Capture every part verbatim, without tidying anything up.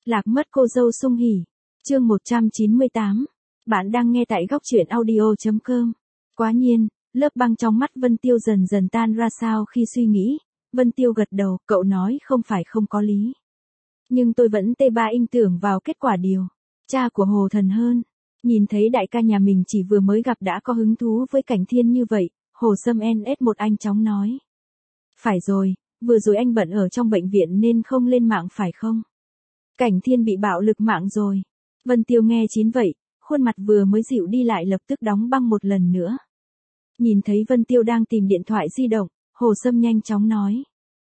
Lạc mất cô dâu Sung Hỉ. Chương một trăm chín mươi tám. Bạn đang nghe tại góc truyện audio chấm com. Quá nhiên, lớp băng trong mắt Vân Tiêu dần dần tan ra sao khi suy nghĩ. Vân Tiêu gật đầu, cậu nói không phải không có lý. Nhưng tôi vẫn tê ba inh tưởng vào kết quả điều tra của Hồ Thần hơn. Nhìn thấy đại ca nhà mình chỉ vừa mới gặp đã có hứng thú với Cảnh Thiên như vậy, Hồ Sâm en ét một anh chóng nói. Phải rồi, vừa rồi anh bận ở trong bệnh viện nên không lên mạng phải không? Cảnh Thiên bị bạo lực mạng rồi. Vân Tiêu nghe chín vậy, khuôn mặt vừa mới dịu đi lại lập tức đóng băng một lần nữa. Nhìn thấy Vân Tiêu đang tìm điện thoại di động, Hồ Sâm nhanh chóng nói.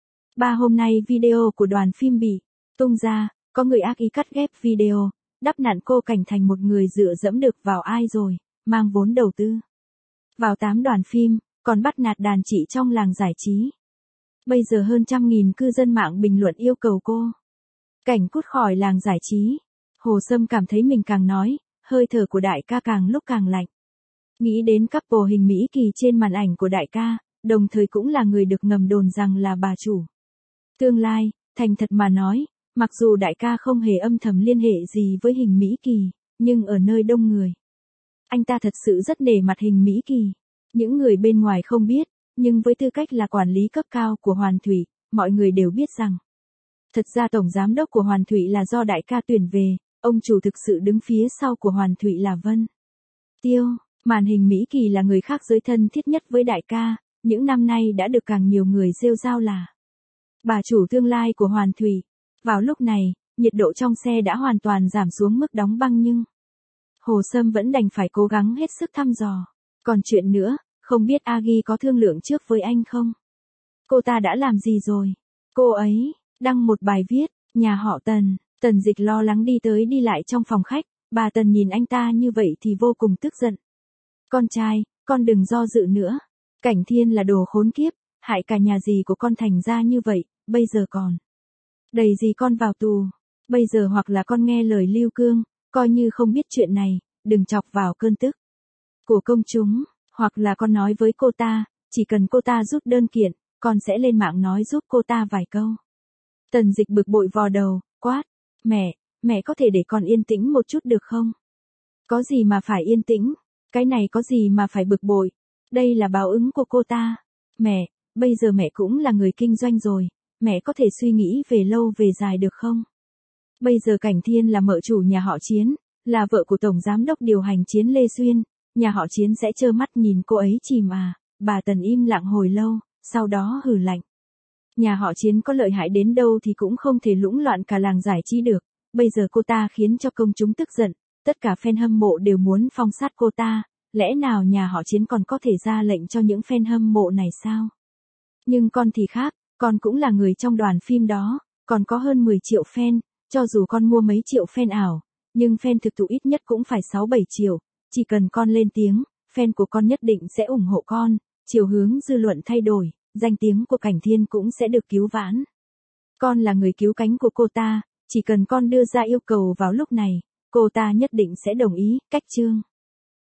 Ba hôm nay video của đoàn phim bị tung ra, có người ác ý cắt ghép video, đắp nặn cô Cảnh thành một người dựa dẫm được vào ai rồi, mang vốn đầu tư vào tám đoàn phim, còn bắt nạt đàn chị trong làng giải trí. Bây giờ hơn trăm nghìn cư dân mạng bình luận yêu cầu cô Cảnh cút khỏi làng giải trí. Hồ Sâm cảm thấy mình càng nói, hơi thở của đại ca càng lúc càng lạnh. Nghĩ đến couple hình Mỹ Kỳ trên màn ảnh của đại ca, đồng thời cũng là người được ngầm đồn rằng là bà chủ tương lai. Thành thật mà nói, mặc dù đại ca không hề âm thầm liên hệ gì với hình Mỹ Kỳ, nhưng ở nơi đông người, anh ta thật sự rất nể mặt hình Mỹ Kỳ. Những người bên ngoài không biết, nhưng với tư cách là quản lý cấp cao của Hoàn Thủy, mọi người đều biết rằng thật ra tổng giám đốc của Hoàn Thủy là do đại ca tuyển về, ông chủ thực sự đứng phía sau của Hoàn Thủy là Vân Tiêu. Màn hình Mỹ Kỳ là người khác giới thân thiết nhất với đại ca, những năm nay đã được càng nhiều người rêu rao là bà chủ tương lai của Hoàn Thủy. Vào lúc này, nhiệt độ trong xe đã hoàn toàn giảm xuống mức đóng băng nhưng Hồ Sâm vẫn đành phải cố gắng hết sức thăm dò. Còn chuyện nữa, không biết Agi có thương lượng trước với anh không? Cô ta đã làm gì rồi? Cô ấy đăng một bài viết, nhà họ Tần. Tần Dịch lo lắng đi tới đi lại trong phòng khách, bà Tần nhìn anh ta như vậy thì vô cùng tức giận. Con trai, con đừng do dự nữa. Cảnh Thiên là đồ khốn kiếp, hại cả nhà gì của con thành ra như vậy, bây giờ còn đầy gì con vào tù. Bây giờ hoặc là con nghe lời Lưu Cương, coi như không biết chuyện này, đừng chọc vào cơn tức của công chúng, hoặc là con nói với cô ta, chỉ cần cô ta rút đơn kiện, con sẽ lên mạng nói giúp cô ta vài câu. Tần Dịch bực bội vò đầu, quát, mẹ, mẹ có thể để con yên tĩnh một chút được không? Có gì mà phải yên tĩnh, cái này có gì mà phải bực bội, đây là báo ứng của cô ta. Mẹ, bây giờ mẹ cũng là người kinh doanh rồi, mẹ có thể suy nghĩ về lâu về dài được không? Bây giờ Cảnh Thiên là mợ chủ nhà họ Chiến, là vợ của Tổng Giám đốc điều hành Chiến Lê Xuyên, nhà họ Chiến sẽ trơ mắt nhìn cô ấy chìm à? Bà Tần im lặng hồi lâu, sau đó hừ lạnh. Nhà họ Chiến có lợi hại đến đâu thì cũng không thể lũng loạn cả làng giải trí được, bây giờ cô ta khiến cho công chúng tức giận, tất cả fan hâm mộ đều muốn phong sát cô ta, lẽ nào nhà họ Chiến còn có thể ra lệnh cho những fan hâm mộ này sao? Nhưng con thì khác, con cũng là người trong đoàn phim đó, còn có hơn mười triệu fan, cho dù con mua mấy triệu fan ảo, nhưng fan thực thụ ít nhất cũng phải sáu bảy triệu, chỉ cần con lên tiếng, fan của con nhất định sẽ ủng hộ con, chiều hướng dư luận thay đổi, danh tiếng của Cảnh Thiên cũng sẽ được cứu vãn. Con là người cứu cánh của cô ta, chỉ cần con đưa ra yêu cầu vào lúc này, cô ta nhất định sẽ đồng ý. Cách chương